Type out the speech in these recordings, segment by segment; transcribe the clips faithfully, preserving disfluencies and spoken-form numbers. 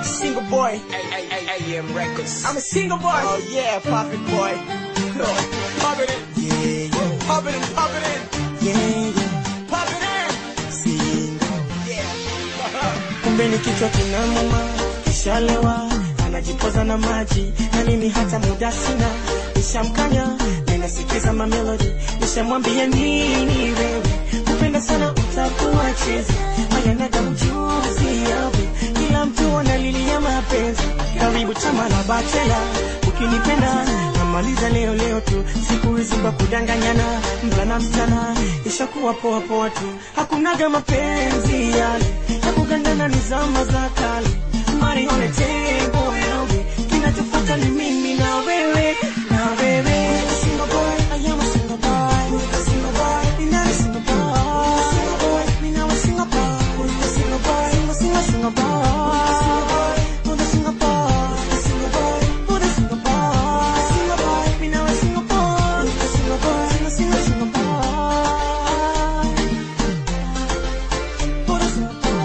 Single boy. A M Records. I'm a single boy. Oh yeah, perfect boy. Pop it in. Yeah, yeah. Pop it in, pop it in. Yeah, yeah. Pop it in. Single. Yeah. Kumbe ni kichwa kinamuma, kishalewa, anajipoza na maji, na mimi hata muda sina. Nishamkanya, ninasikiza ma melody, nishamwambia nini wewe, kupenda sana utakuwa chezi, mayanaga mjuzi yawe, kila mtu analilia mapenzi, karibu chama la bachela, ukinipenda, namaliza leo leo tu, siku hizi kwa kudanganyana, mvulana msichana, ishakuwa poa poa tu, hakunaga mapenzi yale, ya kugandana ni zama za kale, money on the table yawe, kinachofuata ni mimi na wewe, na wewe. Single boy, I am a single boy, single boy, you're not a single boy, single boy, me now a single boy, single boy, single single single boy, single boy, who's a single boy, single boy, who's a single boy, single boy, me now a single boy, single boy, single single single boy, who's a single boy.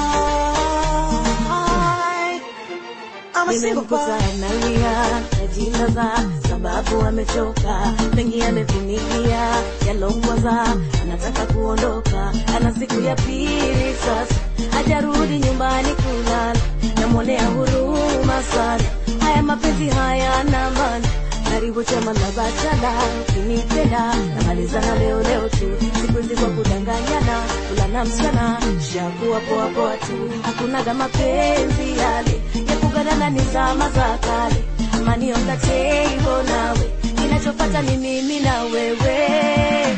I'm a single boy. Najilaza sababu amechoka, mengi amevunikia yalongwaza, anataka kuondoka, ana siku ya pili sasa, hajarudi nyumbani kulala, namwonea huruma sana, haya mapenzi haya na maana, karibu chama la bachala, ukinipenda, namalizana leo leo tu, siku hizi kwa kudanganyana, kulana msichana, shakuwa poa poa tu, hakunaga mapenzi yale, ya kugadana ni zama za kale, money on the table nawe, kinachofata ni mimi na wewe.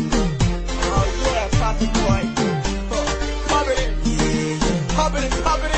Pop it in, pop it in.